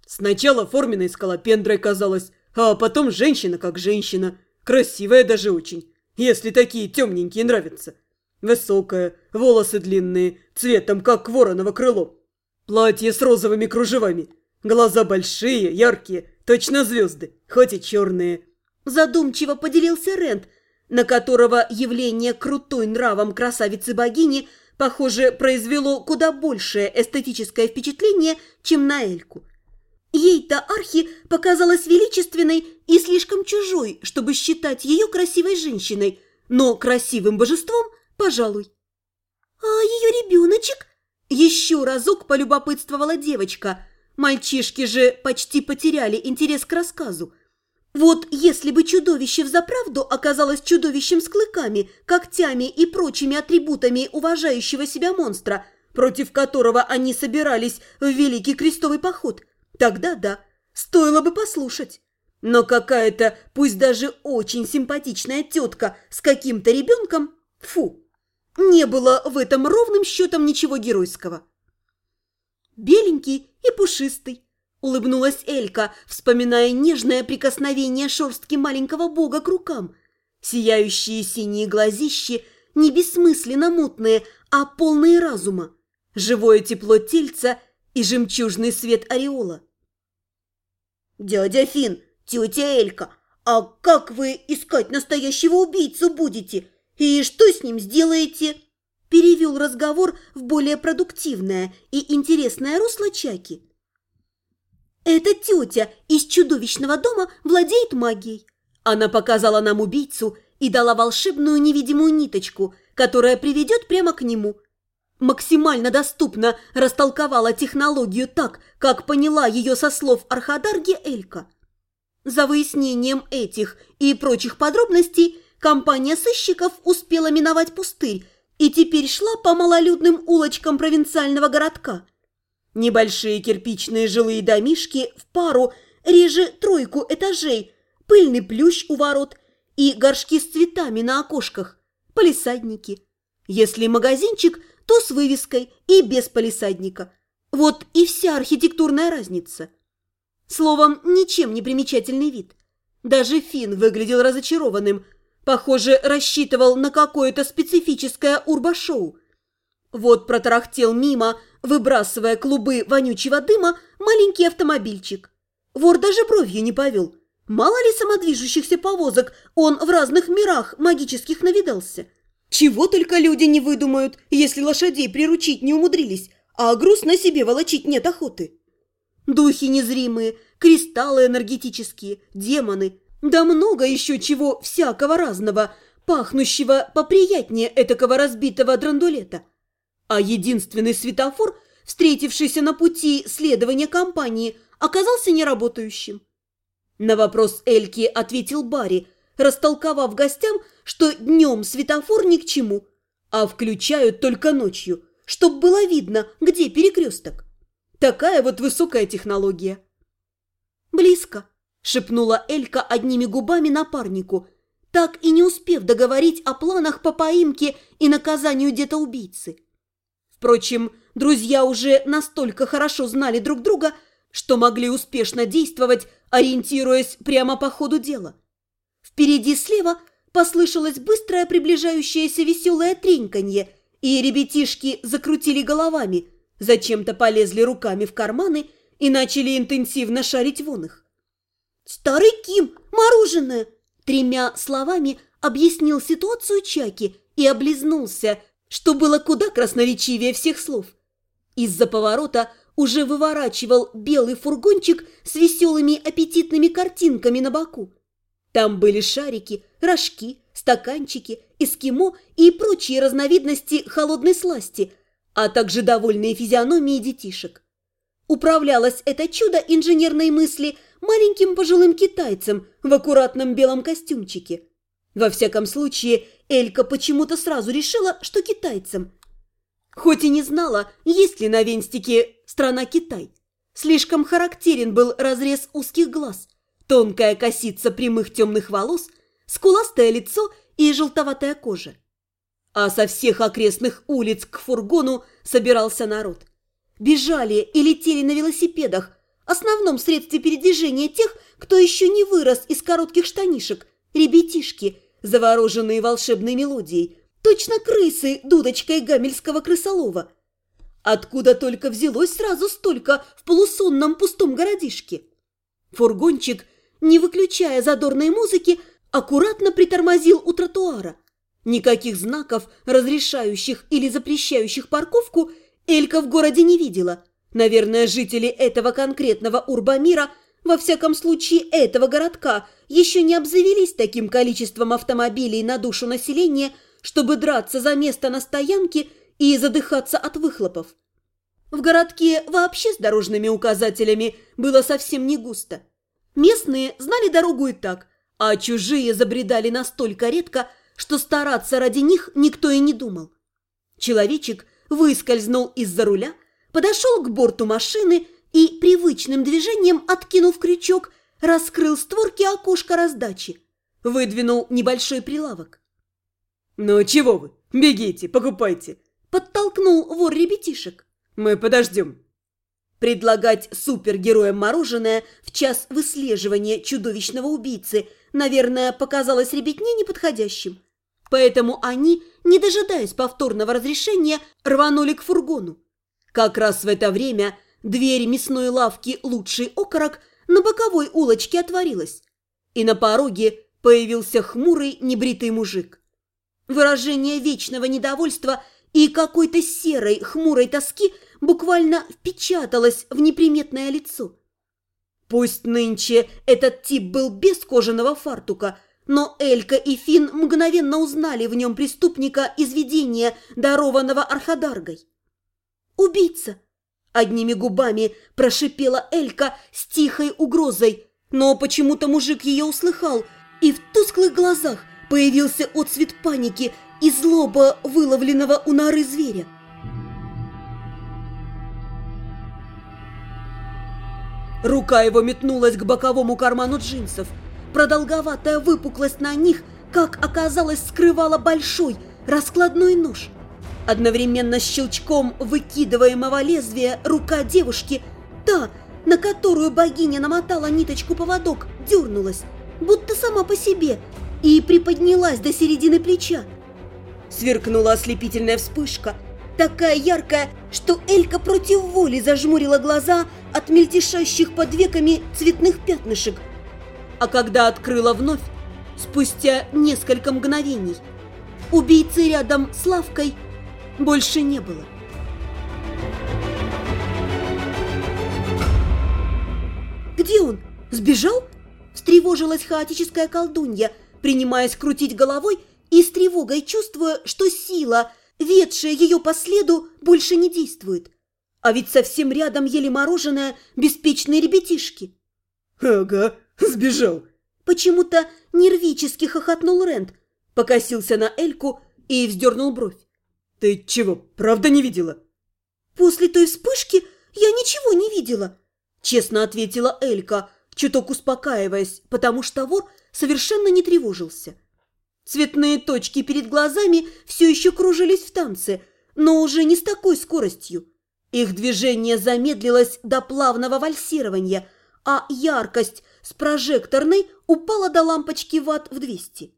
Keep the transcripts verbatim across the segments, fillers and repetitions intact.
Сначала форменной скалопендрой казалась, а потом женщина как женщина. Красивая даже очень, если такие темненькие нравятся. Высокая, волосы длинные, цветом как вороново крыло. Платье с розовыми кружевами. Глаза большие, яркие, точно звезды, хоть и черные. Задумчиво поделился Рент, на которого явление крутой нравом красавицы-богини, похоже, произвело куда большее эстетическое впечатление, чем на Эльку. Ей-то Архи показалась величественной и слишком чужой, чтобы считать ее красивой женщиной, но красивым божеством, пожалуй. «А ее ребеночек?» Еще разок полюбопытствовала девочка. Мальчишки же почти потеряли интерес к рассказу. Вот если бы чудовище взаправду оказалось чудовищем с клыками, когтями и прочими атрибутами уважающего себя монстра, против которого они собирались в Великий Крестовый поход, тогда да, стоило бы послушать. Но какая-то, пусть даже очень симпатичная тетка с каким-то ребенком, фу, не было в этом ровным счетом ничего геройского. «Беленький и пушистый», – улыбнулась Элька, вспоминая нежное прикосновение шерстки маленького бога к рукам. Сияющие синие глазищи, не бессмысленно мутные, а полные разума, живое тепло тельца и жемчужный свет ореола. «Дядя Фин, тетя Элька, а как вы искать настоящего убийцу будете? И что с ним сделаете?» Перевел разговор в более продуктивное и интересное русло Чаки. «Эта тетя из чудовищного дома владеет магией». Она показала нам убийцу и дала волшебную невидимую ниточку, которая приведет прямо к нему. Максимально доступно растолковала технологию так, как поняла ее со слов Архадарги Элька. За выяснением этих и прочих подробностей компания сыщиков успела миновать пустырь и теперь шла по малолюдным улочкам провинциального городка. Небольшие кирпичные жилые домишки в пару, реже тройку этажей, пыльный плющ у ворот и горшки с цветами на окошках, палисадники. Если магазинчик, то с вывеской и без палисадника. Вот и вся архитектурная разница. Словом, ничем не примечательный вид. Даже Финн выглядел разочарованным. Похоже, рассчитывал на какое-то специфическое урбашоу. Вот протарахтел мимо, выбрасывая клубы вонючего дыма, маленький автомобильчик. Вор даже бровью не повел. Мало ли самодвижущихся повозок он в разных мирах магических навидался. Чего только люди не выдумают, если лошадей приручить не умудрились, а груз на себе волочить нет охоты. Духи незримые, кристаллы энергетические, демоны, да много еще чего всякого разного, пахнущего поприятнее этакого разбитого драндулета. А единственный светофор, встретившийся на пути следования компании, оказался неработающим. На вопрос Эльки ответил Барри, растолковав гостям, что днем светофор ни к чему, а включают только ночью, чтоб было видно, где перекресток. Такая вот высокая технология. «Близко», – шепнула Элька одними губами напарнику, так и не успев договорить о планах по поимке и наказанию деда-убийцы. Впрочем, друзья уже настолько хорошо знали друг друга, что могли успешно действовать, ориентируясь прямо по ходу дела. Впереди слева послышалось быстрое приближающееся веселое треньканье, и ребятишки закрутили головами, зачем-то полезли руками в карманы и начали интенсивно шарить вон их. «Старый Ким, мороженое!» Тремя словами объяснил ситуацию Чаки и облизнулся, что было куда красноречивее всех слов. Из-за поворота уже выворачивал белый фургончик с веселыми аппетитными картинками на боку. Там были шарики, рожки, стаканчики, эскимо и прочие разновидности холодной сласти, а также довольные физиономии детишек. Управлялось это чудо инженерной мысли маленьким пожилым китайцем в аккуратном белом костюмчике. Во всяком случае, Элька почему-то сразу решила, что китайцем. Хоть и не знала, есть ли на Венстике страна Китай. Слишком характерен был разрез узких глаз, тонкая косица прямых темных волос, скуластое лицо и желтоватая кожа. А со всех окрестных улиц к фургону собирался народ. Бежали и летели на велосипедах, основном средстве передвижения тех, кто еще не вырос из коротких штанишек, ребятишки, завороженные волшебной мелодией, точно крысы дудочкой гамельского крысолова. Откуда только взялось сразу столько в полусонном пустом городишке? Фургончик, не выключая задорной музыки, аккуратно притормозил у тротуара. Никаких знаков, разрешающих или запрещающих парковку, Элька в городе не видела. Наверное, жители этого конкретного урбамира, во всяком случае этого городка, еще не обзавелись таким количеством автомобилей на душу населения, чтобы драться за место на стоянке и задыхаться от выхлопов. В городке вообще с дорожными указателями было совсем не густо. Местные знали дорогу и так, а чужие забредали настолько редко, что стараться ради них никто и не думал. Человечек выскользнул из-за руля, подошел к борту машины и, привычным движением откинув крючок, раскрыл створки окошка раздачи, выдвинул небольшой прилавок. «Ну чего вы? Бегите, покупайте!» – подтолкнул вор ребятишек. «Мы подождем». Предлагать супергероям мороженое в час выслеживания чудовищного убийцы, наверное, показалось ребятне неподходящим. Поэтому они, не дожидаясь повторного разрешения, рванули к фургону. Как раз в это время дверь мясной лавки «Лучший окорок» на боковой улочке отворилась, и на пороге появился хмурый небритый мужик. Выражение вечного недовольства и какой-то серой хмурой тоски буквально впечаталось в неприметное лицо. Пусть нынче этот тип был без кожаного фартука, но Элька и Фин мгновенно узнали в нем преступника из видения, дарованного Архадаргой. «Убийца!» – одними губами прошипела Элька с тихой угрозой, но почему-то мужик ее услыхал, и в тусклых глазах появился отцвет паники и злоба выловленного у норы зверя. Рука его метнулась к боковому карману джинсов. Продолговатая выпуклость на них, как оказалось, скрывала большой раскладной нож. Одновременно с щелчком выкидываемого лезвия рука девушки, та, на которую богиня намотала ниточку-поводок, дернулась, будто сама по себе, и приподнялась до середины плеча. Сверкнула ослепительная вспышка, такая яркая, что Элька против воли зажмурила глаза от мельтешащих под веками цветных пятнышек. А когда открыла вновь, спустя несколько мгновений, убийцы рядом с лавкой больше не было. «Где он? Сбежал?» – встревожилась хаотическая колдунья, принимаясь крутить головой и с тревогой чувствуя, что сила, ведшая ее по следу, больше не действует. А ведь совсем рядом ели мороженое беспечные ребятишки. «Ага, сбежал!» Почему-то нервически хохотнул Рэнд, покосился на Эльку и вздернул бровь. «Ты чего, правда не видела?» «После той вспышки я ничего не видела», – честно ответила Элька, чуток успокаиваясь, потому что вор совершенно не тревожился. Цветные точки перед глазами все еще кружились в танце, но уже не с такой скоростью. Их движение замедлилось до плавного вальсирования, а яркость с прожекторной упала до лампочки ватт в двести.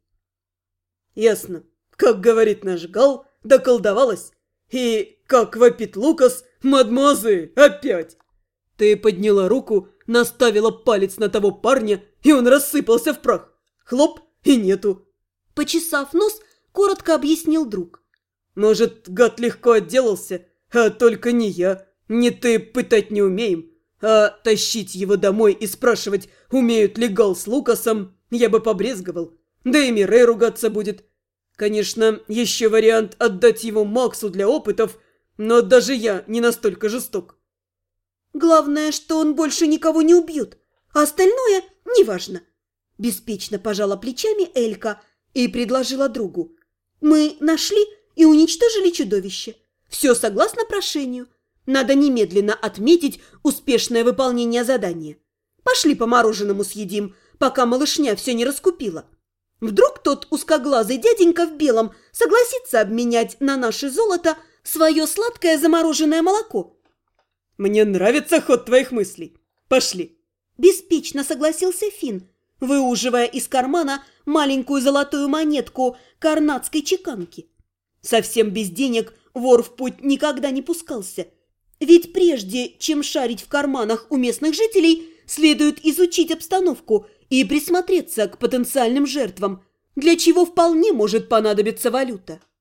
«Ясно. Как говорит наш Гал, доколдовалась. И, как вопит Лукас, мадемуазель, опять!» Ты подняла руку, наставила палец на того парня, и он рассыпался в прах. Хлоп, и нету. Почесав нос, коротко объяснил друг. «Может, гад легко отделался, а только не я, не ты пытать не умеем. А тащить его домой и спрашивать, умеют ли Гал с Лукасом, я бы побрезговал. Да и Мирей ругаться будет. Конечно, еще вариант отдать его Максу для опытов, но даже я не настолько жесток». «Главное, что он больше никого не убьет, а остальное неважно». Беспечно пожала плечами Элька и предложила другу. «Мы нашли и уничтожили чудовище. Все согласно прошению. Надо немедленно отметить успешное выполнение задания. Пошли по мороженому съедим, пока малышня все не раскупила. Вдруг тот узкоглазый дяденька в белом согласится обменять на наше золото свое сладкое замороженное молоко». «Мне нравится ход твоих мыслей». Пошли. Беспечно согласился Финн, выуживая из кармана маленькую золотую монетку карнатской чеканки. Совсем без денег вор в путь никогда не пускался. Ведь прежде, чем шарить в карманах у местных жителей, следует изучить обстановку и присмотреться к потенциальным жертвам, для чего вполне может понадобиться валюта.